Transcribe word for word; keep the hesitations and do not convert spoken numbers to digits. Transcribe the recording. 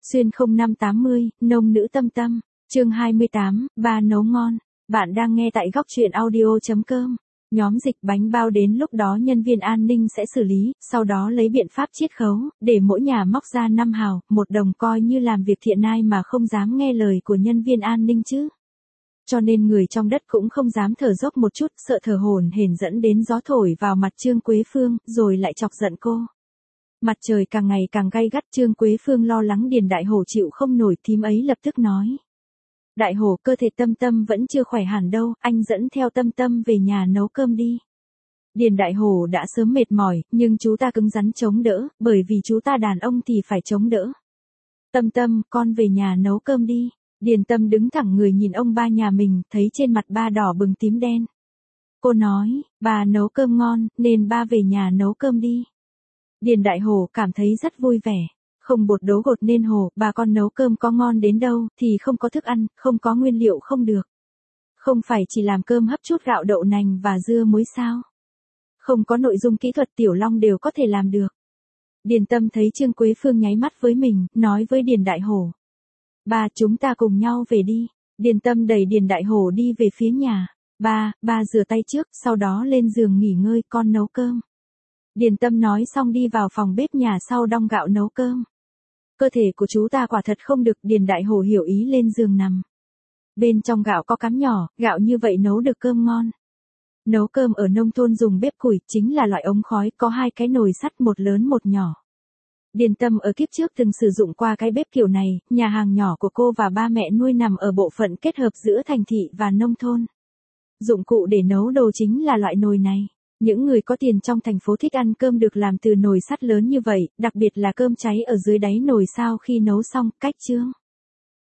Xuyên không năm tám mươi, nông nữ Tâm Tâm, chương hai mươi tám, ba nấu ngon. Bạn đang nghe tại góc truyện audio.com. Nhóm dịch bánh bao đến lúc đó nhân viên an ninh sẽ xử lý, sau đó lấy biện pháp chiết khấu, để mỗi nhà móc ra năm hào, một đồng coi như làm việc thiện ai mà không dám nghe lời của nhân viên an ninh chứ. Cho nên người trong đất cũng không dám thở dốc một chút, sợ thở hổn hển dẫn đến gió thổi vào mặt Trương Quế Phương, rồi lại chọc giận cô. Mặt trời càng ngày càng gay gắt, Trương Quế Phương lo lắng Điền Đại Hổ chịu không nổi, thím ấy lập tức nói. Đại Hổ, cơ thể Tâm Tâm vẫn chưa khỏe hẳn đâu, anh dẫn theo Tâm Tâm về nhà nấu cơm đi. Điền Đại Hổ đã sớm mệt mỏi, nhưng chú ta cứng rắn chống đỡ, bởi vì chú ta đàn ông thì phải chống đỡ. Tâm Tâm, con về nhà nấu cơm đi. Điền Tâm đứng thẳng người nhìn ông ba nhà mình, thấy trên mặt ba đỏ bừng tím đen. Cô nói, bà nấu cơm ngon, nên ba về nhà nấu cơm đi. Điền Đại Hổ cảm thấy rất vui vẻ. Không bột đố gột nên hổ, bà con nấu cơm có ngon đến đâu, thì không có thức ăn, không có nguyên liệu không được. Không phải chỉ làm cơm hấp chút gạo đậu nành và dưa muối sao. Không có nội dung kỹ thuật Tiểu Long đều có thể làm được. Điền Tâm thấy Trương Quế Phương nháy mắt với mình, nói với Điền Đại Hổ. Ba, chúng ta cùng nhau về đi. Điền Tâm đẩy Điền Đại Hổ đi về phía nhà. Ba, ba rửa tay trước, sau đó lên giường nghỉ ngơi, con nấu cơm. Điền Tâm nói xong đi vào phòng bếp nhà sau đong gạo nấu cơm. Cơ thể của chú ta quả thật không được, Điền Đại Hổ hiểu ý lên giường nằm. Bên trong gạo có cám nhỏ, gạo như vậy nấu được cơm ngon. Nấu cơm ở nông thôn dùng bếp củi, chính là loại ống khói, có hai cái nồi sắt, một lớn một nhỏ. Điền Tâm ở kiếp trước từng sử dụng qua cái bếp kiểu này, nhà hàng nhỏ của cô và ba mẹ nuôi nằm ở bộ phận kết hợp giữa thành thị và nông thôn. Dụng cụ để nấu đồ chính là loại nồi này. Những người có tiền trong thành phố thích ăn cơm được làm từ nồi sắt lớn như vậy, đặc biệt là cơm cháy ở dưới đáy nồi sau khi nấu xong, cách chương.